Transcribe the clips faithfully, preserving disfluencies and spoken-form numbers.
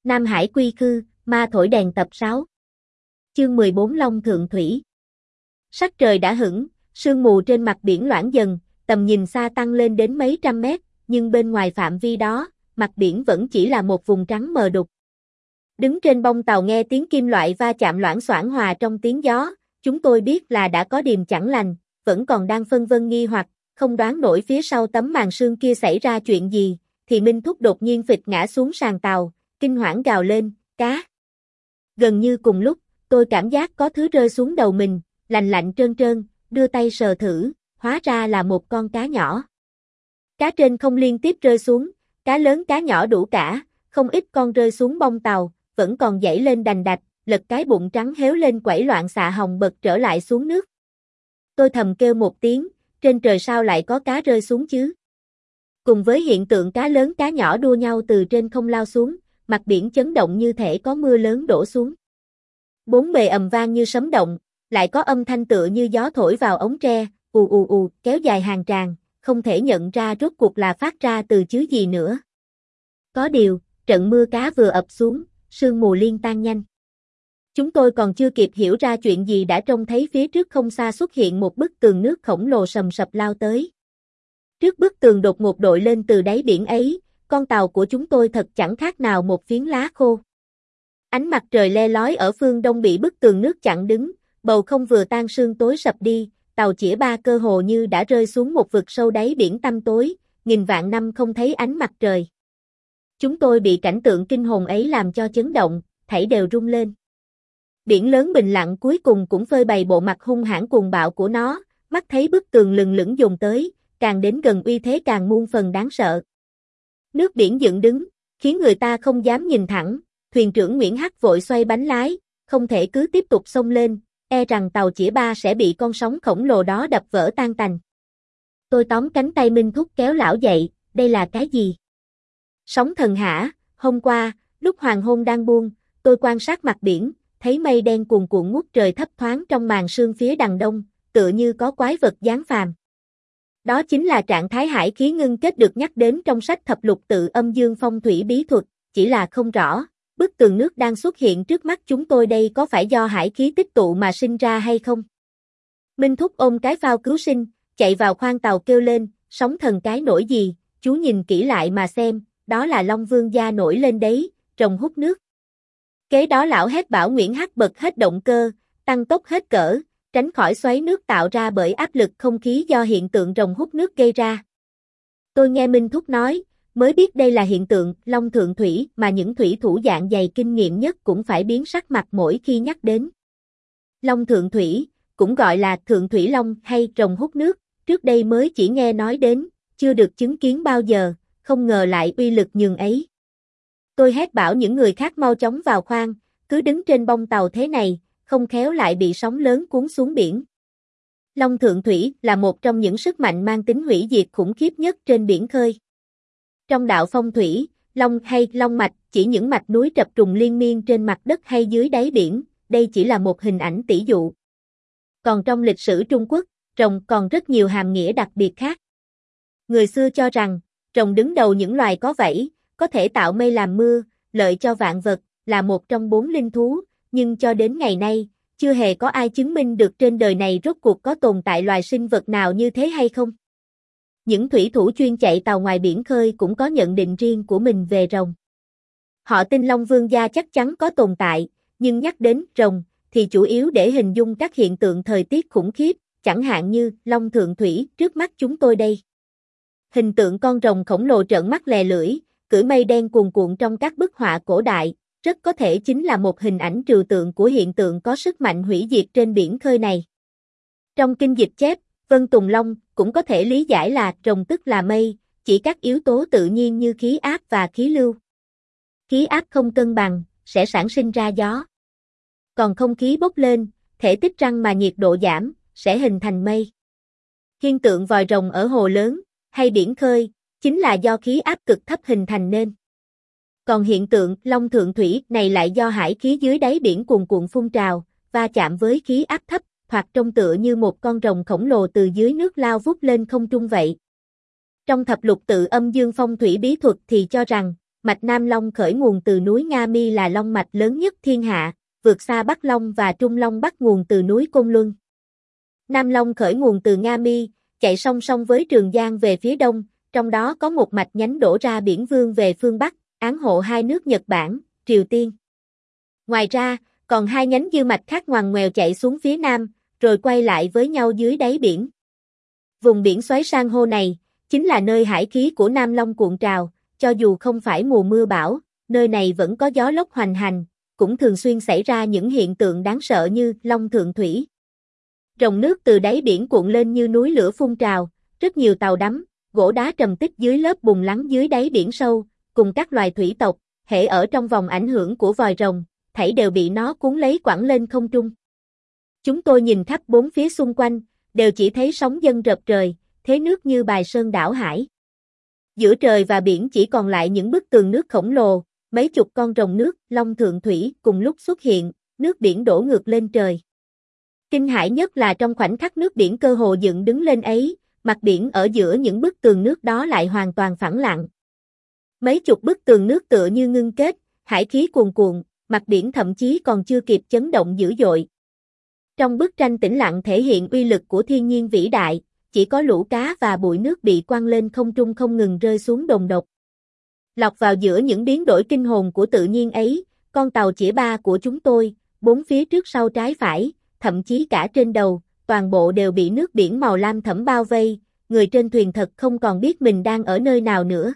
Nam Hải quy khư, ma thổi đèn tập sáu. Chương mười bốn Long Thượng Thủy. Sắc trời đã hửng, sương mù trên mặt biển loãng dần, tầm nhìn xa tăng lên đến mấy trăm mét, nhưng bên ngoài phạm vi đó, mặt biển vẫn chỉ là một vùng trắng mờ đục. Đứng trên bông tàu nghe tiếng kim loại va chạm loảng xoảng hòa trong tiếng gió, chúng tôi biết là đã có điềm chẳng lành, vẫn còn đang phân vân nghi hoặc, không đoán nổi phía sau tấm màn sương kia xảy ra chuyện gì, thì Minh Thúc đột nhiên phịch ngã xuống sàn tàu, kinh hoảng gào lên, cá. Gần như cùng lúc, tôi cảm giác có thứ rơi xuống đầu mình, lạnh lạnh trơn trơn, đưa tay sờ thử, hóa ra là một con cá nhỏ. Cá trên không liên tiếp rơi xuống, cá lớn cá nhỏ đủ cả, không ít con rơi xuống bông tàu, vẫn còn dãy lên đành đạch, lật cái bụng trắng héo lên quẩy loạn xạ hồng bật trở lại xuống nước. Tôi thầm kêu một tiếng, trên trời sao lại có cá rơi xuống chứ? Cùng với hiện tượng cá lớn cá nhỏ đua nhau từ trên không lao xuống, mặt biển chấn động như thể có mưa lớn đổ xuống. Bốn bề ầm vang như sấm động, lại có âm thanh tựa như gió thổi vào ống tre, ù ù ù, kéo dài hàng tràng, không thể nhận ra rốt cuộc là phát ra từ chứ gì nữa. Có điều, trận mưa cá vừa ập xuống, sương mù liên tan nhanh. Chúng tôi còn chưa kịp hiểu ra chuyện gì đã trông thấy phía trước không xa xuất hiện một bức tường nước khổng lồ sầm sập lao tới. Trước bức tường đột ngột đội lên từ đáy biển ấy, con tàu của chúng tôi thật chẳng khác nào một phiến lá khô. Ánh mặt trời le lói ở phương đông bị bức tường nước chặn đứng, bầu không vừa tan sương tối sập đi, tàu chĩa ba cơ hồ như đã rơi xuống một vực sâu đáy biển tăm tối, nghìn vạn năm không thấy ánh mặt trời. Chúng tôi bị cảnh tượng kinh hồn ấy làm cho chấn động, thảy đều rung lên. Biển lớn bình lặng cuối cùng cũng phơi bày bộ mặt hung hãn cuồng bạo của nó, mắt thấy bức tường lừng lững dồn tới, càng đến gần uy thế càng muôn phần đáng sợ. Nước biển dựng đứng, khiến người ta không dám nhìn thẳng, thuyền trưởng Nguyễn Hắc vội xoay bánh lái, không thể cứ tiếp tục xông lên, e rằng tàu chĩa ba sẽ bị con sóng khổng lồ đó đập vỡ tan tành. Tôi tóm cánh tay Minh Thúc kéo lão dậy, đây là cái gì? Sóng thần hả? Hôm qua, lúc hoàng hôn đang buông, tôi quan sát mặt biển, thấy mây đen cuồn cuộn ngút trời thấp thoáng trong màn sương phía đằng đông, tựa như có quái vật giáng phàm. Đó chính là trạng thái hải khí ngưng kết được nhắc đến trong sách thập lục tự âm dương phong thủy bí thuật, chỉ là không rõ, bức tường nước đang xuất hiện trước mắt chúng tôi đây có phải do hải khí tích tụ mà sinh ra hay không? Minh Thúc ôm cái phao cứu sinh, chạy vào khoang tàu kêu lên, sóng thần cái nổi gì, chú nhìn kỹ lại mà xem, đó là Long Vương gia nổi lên đấy, rồng hút nước. Kế đó lão hét bảo Nguyễn Hắc bật hết động cơ, tăng tốc hết cỡ, tránh khỏi xoáy nước tạo ra bởi áp lực không khí do hiện tượng rồng hút nước gây ra. Tôi nghe Minh Thúc nói, mới biết đây là hiện tượng Long Thượng Thủy mà những thủy thủ dạng dày kinh nghiệm nhất cũng phải biến sắc mặt mỗi khi nhắc đến. Long Thượng Thủy, cũng gọi là Thượng Thủy Long hay rồng hút nước, trước đây mới chỉ nghe nói đến, chưa được chứng kiến bao giờ, không ngờ lại uy lực nhường ấy. Tôi hét bảo những người khác mau chóng vào khoang, cứ đứng trên bông tàu thế này, không khéo lại bị sóng lớn cuốn xuống biển. Long Thượng Thủy là một trong những sức mạnh mang tính hủy diệt khủng khiếp nhất trên biển khơi. Trong đạo phong thủy, long hay long mạch chỉ những mạch núi trập trùng liên miên trên mặt đất hay dưới đáy biển, đây chỉ là một hình ảnh tỷ dụ. Còn trong lịch sử Trung Quốc, rồng còn rất nhiều hàm nghĩa đặc biệt khác. Người xưa cho rằng, rồng đứng đầu những loài có vảy, có thể tạo mây làm mưa, lợi cho vạn vật, là một trong bốn linh thú, nhưng cho đến ngày nay, chưa hề có ai chứng minh được trên đời này rốt cuộc có tồn tại loài sinh vật nào như thế hay không. Những thủy thủ chuyên chạy tàu ngoài biển khơi cũng có nhận định riêng của mình về rồng. Họ tin Long Vương gia chắc chắn có tồn tại, nhưng nhắc đến rồng thì chủ yếu để hình dung các hiện tượng thời tiết khủng khiếp, chẳng hạn như Long Thượng Thủy trước mắt chúng tôi đây. Hình tượng con rồng khổng lồ trợn mắt lè lưỡi, cưỡi mây đen cuồn cuộn trong các bức họa cổ đại, rất có thể chính là một hình ảnh trừu tượng của hiện tượng có sức mạnh hủy diệt trên biển khơi này. Trong kinh dịch chép, Vân Tùng Long cũng có thể lý giải là rồng tức là mây, chỉ các yếu tố tự nhiên như khí áp và khí lưu. Khí áp không cân bằng, sẽ sản sinh ra gió. Còn không khí bốc lên, thể tích răng mà nhiệt độ giảm, sẽ hình thành mây. Hiện tượng vòi rồng ở hồ lớn, hay biển khơi, chính là do khí áp cực thấp hình thành nên. Còn hiện tượng Long Thượng Thủy này lại do hải khí dưới đáy biển cuồn cuộn phun trào, va chạm với khí áp thấp, hoặc trông tựa như một con rồng khổng lồ từ dưới nước lao vút lên không trung vậy. Trong thập lục tự âm dương phong thủy bí thuật thì cho rằng, mạch Nam Long khởi nguồn từ núi Nga Mi là long mạch lớn nhất thiên hạ, vượt xa Bắc Long và Trung Long bắt nguồn từ núi Côn Luân. Nam Long khởi nguồn từ Nga Mi, chạy song song với Trường Giang về phía đông, trong đó có một mạch nhánh đổ ra Biển Vương về phương Bắc, án hộ hai nước Nhật Bản, Triều Tiên. Ngoài ra, còn hai nhánh dư mạch khác ngoằn ngoèo chạy xuống phía nam, rồi quay lại với nhau dưới đáy biển. Vùng biển xoáy san hô này, chính là nơi hải khí của Nam Long cuộn trào, cho dù không phải mùa mưa bão, nơi này vẫn có gió lốc hoành hành, cũng thường xuyên xảy ra những hiện tượng đáng sợ như long thượng thủy. Ròng nước từ đáy biển cuộn lên như núi lửa phun trào, rất nhiều tàu đắm, gỗ đá trầm tích dưới lớp bùn lắng dưới đáy biển sâu, cùng các loài thủy tộc, hễ ở trong vòng ảnh hưởng của vòi rồng, thảy đều bị nó cuốn lấy quẳng lên không trung. Chúng tôi nhìn khắp bốn phía xung quanh, đều chỉ thấy sóng dâng rợp trời, thế nước như bài sơn đảo hải. Giữa trời và biển chỉ còn lại những bức tường nước khổng lồ, mấy chục con rồng nước, long thượng thủy cùng lúc xuất hiện, nước biển đổ ngược lên trời. Kinh hãi nhất là trong khoảnh khắc nước biển cơ hồ dựng đứng lên ấy, mặt biển ở giữa những bức tường nước đó lại hoàn toàn phẳng lặng. Mấy chục bức tường nước tựa như ngưng kết, hải khí cuồn cuộn, mặt biển thậm chí còn chưa kịp chấn động dữ dội. Trong bức tranh tĩnh lặng thể hiện uy lực của thiên nhiên vĩ đại, chỉ có lũ cá và bụi nước bị quăng lên không trung không ngừng rơi xuống đùng đột. Lọt vào giữa những biến đổi kinh hồn của tự nhiên ấy, con tàu chĩa ba của chúng tôi, bốn phía trước sau trái phải, thậm chí cả trên đầu, toàn bộ đều bị nước biển màu lam thẫm bao vây, người trên thuyền thật không còn biết mình đang ở nơi nào nữa.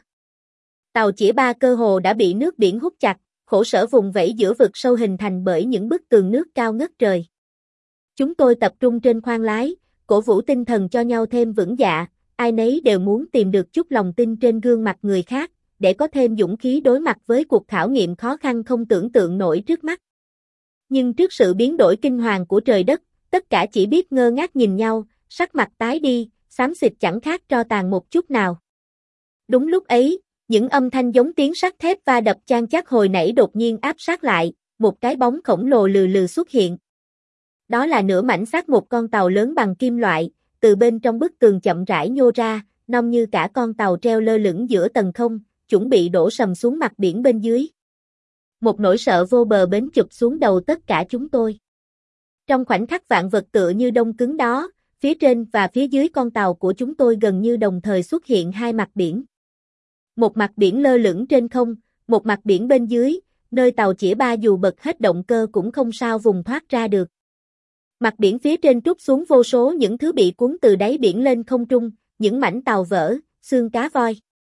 Tàu chĩa ba cơ hồ đã bị nước biển hút chặt, khổ sở vùng vẫy giữa vực sâu hình thành bởi những bức tường nước cao ngất trời. Chúng tôi tập trung trên khoang lái, cổ vũ tinh thần cho nhau thêm vững dạ, ai nấy đều muốn tìm được chút lòng tin trên gương mặt người khác, để có thêm dũng khí đối mặt với cuộc khảo nghiệm khó khăn không tưởng tượng nổi trước mắt. Nhưng trước sự biến đổi kinh hoàng của trời đất, tất cả chỉ biết ngơ ngác nhìn nhau, sắc mặt tái đi, xám xịt chẳng khác tro tàn một chút nào. Đúng lúc ấy, những âm thanh giống tiếng sắt thép va đập chan chát hồi nãy đột nhiên áp sát lại, một cái bóng khổng lồ lừ lừ xuất hiện. Đó là nửa mảnh xác một con tàu lớn bằng kim loại, từ bên trong bức tường chậm rãi nhô ra, nông như cả con tàu treo lơ lửng giữa tầng không, chuẩn bị đổ sầm xuống mặt biển bên dưới. Một nỗi sợ vô bờ bến chụp xuống đầu tất cả chúng tôi. Trong khoảnh khắc vạn vật tựa như đông cứng đó, phía trên và phía dưới con tàu của chúng tôi gần như đồng thời xuất hiện hai mặt biển. Một mặt biển lơ lửng trên không, một mặt biển bên dưới, nơi tàu chĩa ba dù bật hết động cơ cũng không sao vùng thoát ra được. Mặt biển phía trên trút xuống vô số những thứ bị cuốn từ đáy biển lên không trung, những mảnh tàu vỡ, xương cá voi.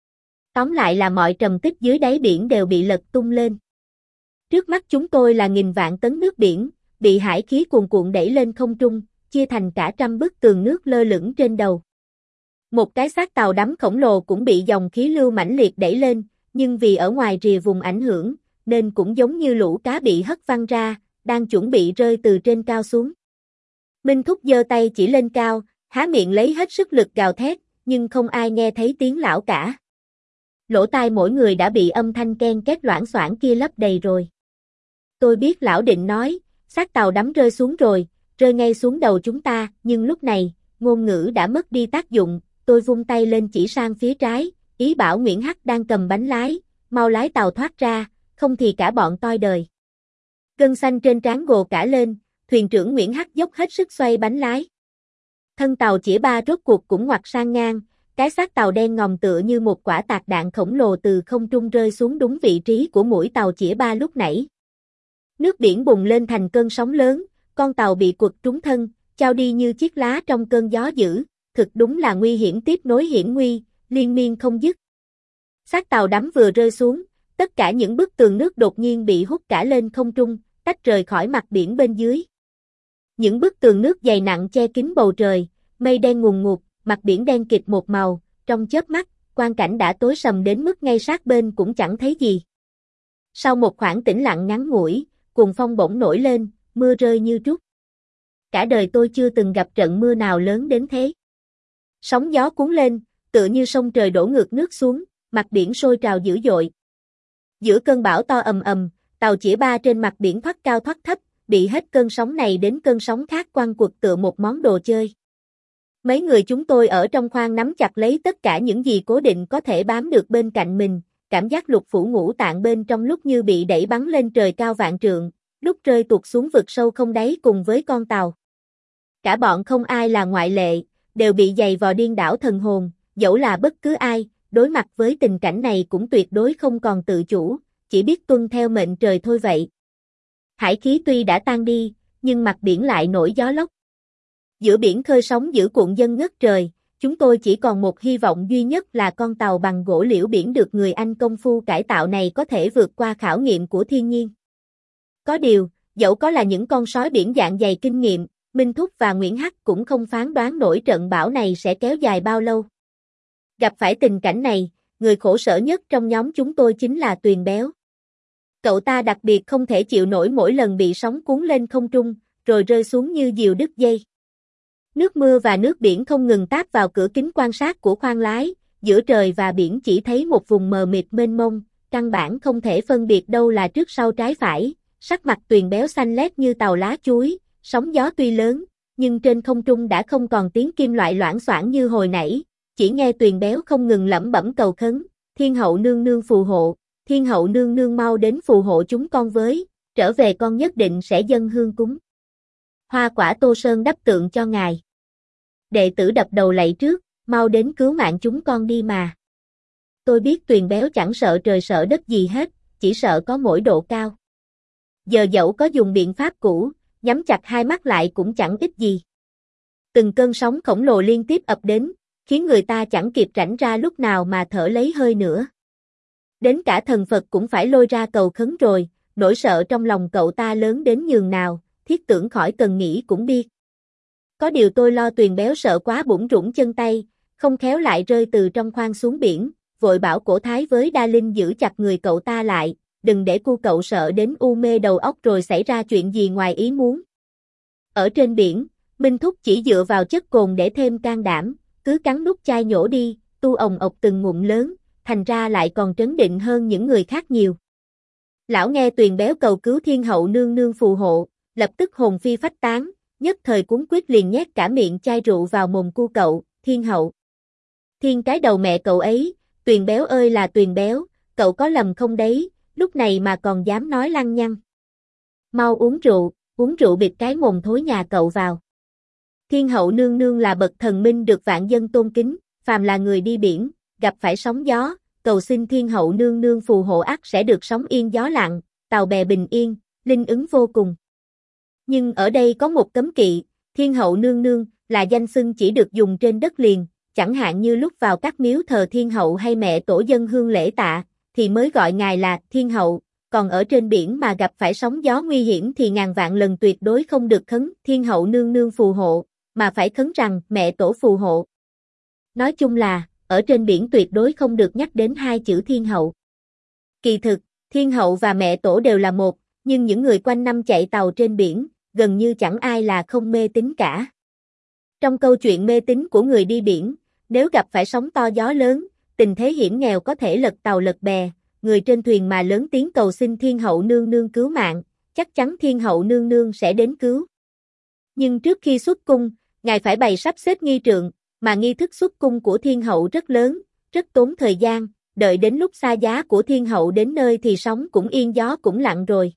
Tóm lại là mọi trầm tích dưới đáy biển đều bị lật tung lên. Trước mắt chúng tôi là nghìn vạn tấn nước biển, bị hải khí cuồn cuộn đẩy lên không trung, chia thành cả trăm bức tường nước lơ lửng trên đầu. Một cái xác tàu đắm khổng lồ cũng bị dòng khí lưu mãnh liệt đẩy lên, nhưng vì ở ngoài rìa vùng ảnh hưởng, nên cũng giống như lũ cá bị hất văng ra, đang chuẩn bị rơi từ trên cao xuống. Minh Thúc giơ tay chỉ lên cao, há miệng lấy hết sức lực gào thét, nhưng không ai nghe thấy tiếng lão cả. Lỗ tai mỗi người đã bị âm thanh ken két loảng xoảng kia lấp đầy rồi. Tôi biết lão định nói, xác tàu đắm rơi xuống rồi, rơi ngay xuống đầu chúng ta, nhưng lúc này, ngôn ngữ đã mất đi tác dụng, tôi vung tay lên chỉ sang phía trái, ý bảo Nguyễn Hắc đang cầm bánh lái, mau lái tàu thoát ra, không thì cả bọn toi đời. Gân xanh trên trán gồ cả lên, thuyền trưởng Nguyễn Hắc dốc hết sức xoay bánh lái. Thân tàu chĩa ba rốt cuộc cũng ngoặt sang ngang, cái xác tàu đen ngòm tựa như một quả tạc đạn khổng lồ từ không trung rơi xuống đúng vị trí của mũi tàu chĩa ba lúc nãy. Nước biển bùng lên thành cơn sóng lớn, con tàu bị quật trúng thân, chao đi như chiếc lá trong cơn gió dữ, thực đúng là nguy hiểm tiếp nối hiểm nguy, liên miên không dứt. Xác tàu đắm vừa rơi xuống, tất cả những bức tường nước đột nhiên bị hút cả lên không trung, tách rời khỏi mặt biển bên dưới. Những bức tường nước dày nặng che kín bầu trời, mây đen ngùn ngụt, mặt biển đen kịt một màu, trong chớp mắt, quang cảnh đã tối sầm đến mức ngay sát bên cũng chẳng thấy gì. Sau một khoảng tĩnh lặng ngắn ngủi, cuồng phong bỗng nổi lên, mưa rơi như trút. Cả đời tôi chưa từng gặp trận mưa nào lớn đến thế. Sóng gió cuốn lên, tựa như sông trời đổ ngược nước xuống, mặt biển sôi trào dữ dội. Giữa cơn bão to ầm ầm, tàu chĩa ba trên mặt biển thoát cao thoát thấp, bị hết cơn sóng này đến cơn sóng khác quăng quật tựa một món đồ chơi. Mấy người chúng tôi ở trong khoang nắm chặt lấy tất cả những gì cố định có thể bám được bên cạnh mình, cảm giác lục phủ ngũ tạng bên trong lúc như bị đẩy bắn lên trời cao vạn trượng, lúc rơi tuột xuống vực sâu không đáy cùng với con tàu. Cả bọn không ai là ngoại lệ, đều bị giày vò điên đảo thần hồn, dẫu là bất cứ ai, đối mặt với tình cảnh này cũng tuyệt đối không còn tự chủ, chỉ biết tuân theo mệnh trời thôi vậy. Hải khí tuy đã tan đi, nhưng mặt biển lại nổi gió lốc. Giữa biển khơi sóng dữ cuộn dâng ngất trời, chúng tôi chỉ còn một hy vọng duy nhất là con tàu bằng gỗ liễu biển được người Anh công phu cải tạo này có thể vượt qua khảo nghiệm của thiên nhiên. Có điều, dẫu có là những con sói biển dạng dày kinh nghiệm, Minh Thúc và Nguyễn Hắc cũng không phán đoán nổi trận bão này sẽ kéo dài bao lâu. Gặp phải tình cảnh này, người khổ sở nhất trong nhóm chúng tôi chính là Tuyền Béo. Cậu ta đặc biệt không thể chịu nổi mỗi lần bị sóng cuốn lên không trung, rồi rơi xuống như diều đứt dây. Nước mưa và nước biển không ngừng táp vào cửa kính quan sát của khoang lái, giữa trời và biển chỉ thấy một vùng mờ mịt mênh mông, căn bản không thể phân biệt đâu là trước sau trái phải, sắc mặt Tuyền Béo xanh lét như tàu lá chuối, sóng gió tuy lớn, nhưng trên không trung đã không còn tiếng kim loại loảng xoảng như hồi nãy, chỉ nghe Tuyền Béo không ngừng lẩm bẩm cầu khấn, Thiên hậu nương nương phù hộ, Thiên hậu nương nương mau đến phù hộ chúng con với, trở về con nhất định sẽ dâng hương cúng. Hoa quả Tô Sơn đắp tượng cho ngài. Đệ tử đập đầu lạy trước, mau đến cứu mạng chúng con đi mà. Tôi biết Tuyền Béo chẳng sợ trời sợ đất gì hết, chỉ sợ có mỗi độ cao. Giờ dẫu có dùng biện pháp cũ, nhắm chặt hai mắt lại cũng chẳng ích gì. Từng cơn sóng khổng lồ liên tiếp ập đến, khiến người ta chẳng kịp rảnh ra lúc nào mà thở lấy hơi nữa. Đến cả thần Phật cũng phải lôi ra cầu khấn rồi, nỗi sợ trong lòng cậu ta lớn đến nhường nào, thiết tưởng khỏi cần nghĩ cũng biết. Có điều tôi lo Tuyền Béo sợ quá bủn rủn chân tay, không khéo lại rơi từ trong khoang xuống biển, vội bảo Cổ Thái với Đa Linh giữ chặt người cậu ta lại, đừng để cu cậu sợ đến u mê đầu óc rồi xảy ra chuyện gì ngoài ý muốn. Ở trên biển, Minh Thúc chỉ dựa vào chất cồn để thêm can đảm, cứ cắn nút chai nhổ đi, tu ồng ộc từng ngụm lớn, thành ra lại còn trấn định hơn những người khác nhiều. Lão nghe Tuyền Béo cầu cứu Thiên hậu nương nương phù hộ, lập tức hồn phi phách tán, nhất thời cuống quýt liền nhét cả miệng chai rượu vào mồm cu cậu, Thiên hậu. Thiên cái đầu mẹ cậu ấy, Tuyền Béo ơi là Tuyền Béo, cậu có lầm không đấy, lúc này mà còn dám nói lăng nhăng. Mau uống rượu, uống rượu bịt cái mồm thối nhà cậu vào. Thiên hậu nương nương là bậc thần minh được vạn dân tôn kính, phàm là người đi biển, gặp phải sóng gió, cầu xin Thiên hậu nương nương phù hộ ắt sẽ được sóng yên gió lặng, tàu bè bình yên, linh ứng vô cùng. Nhưng ở đây có một cấm kỵ, Thiên hậu nương nương là danh xưng chỉ được dùng trên đất liền, chẳng hạn như lúc vào các miếu thờ Thiên hậu hay mẹ tổ dân hương lễ tạ, thì mới gọi ngài là Thiên hậu, còn ở trên biển mà gặp phải sóng gió nguy hiểm thì ngàn vạn lần tuyệt đối không được khấn Thiên hậu nương nương phù hộ, mà phải khấn rằng mẹ tổ phù hộ. Nói chung là, ở trên biển tuyệt đối không được nhắc đến hai chữ Thiên hậu. Kỳ thực, Thiên hậu và mẹ tổ đều là một, nhưng những người quanh năm chạy tàu trên biển, gần như chẳng ai là không mê tín cả. Trong câu chuyện mê tín của người đi biển, nếu gặp phải sóng to gió lớn, tình thế hiểm nghèo có thể lật tàu lật bè, người trên thuyền mà lớn tiếng cầu xin Thiên hậu nương nương cứu mạng, chắc chắn Thiên hậu nương nương sẽ đến cứu. Nhưng trước khi xuất cung, ngài phải bày sắp xếp nghi trượng, mà nghi thức xuất cung của Thiên hậu rất lớn, rất tốn thời gian, đợi đến lúc xa giá của Thiên hậu đến nơi thì sóng cũng yên gió cũng lặng rồi.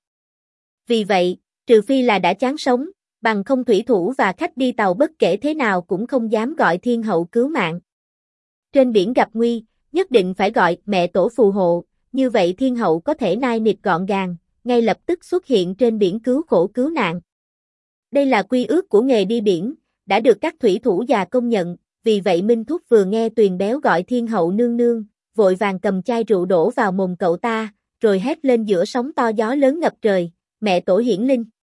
Vì vậy, trừ phi là đã chán sống, bằng không thủy thủ và khách đi tàu bất kể thế nào cũng không dám gọi Thiên hậu cứu mạng. Trên biển gặp nguy, nhất định phải gọi mẹ tổ phù hộ, như vậy Thiên hậu có thể nai nịt gọn gàng, ngay lập tức xuất hiện trên biển cứu khổ cứu nạn. Đây là quy ước của nghề đi biển, đã được các thủy thủ già công nhận, vì vậy Minh Thúc vừa nghe Tuyền Béo gọi Thiên hậu nương nương, vội vàng cầm chai rượu đổ vào mồm cậu ta, rồi hét lên giữa sóng to gió lớn ngập trời, mẹ tổ hiển linh.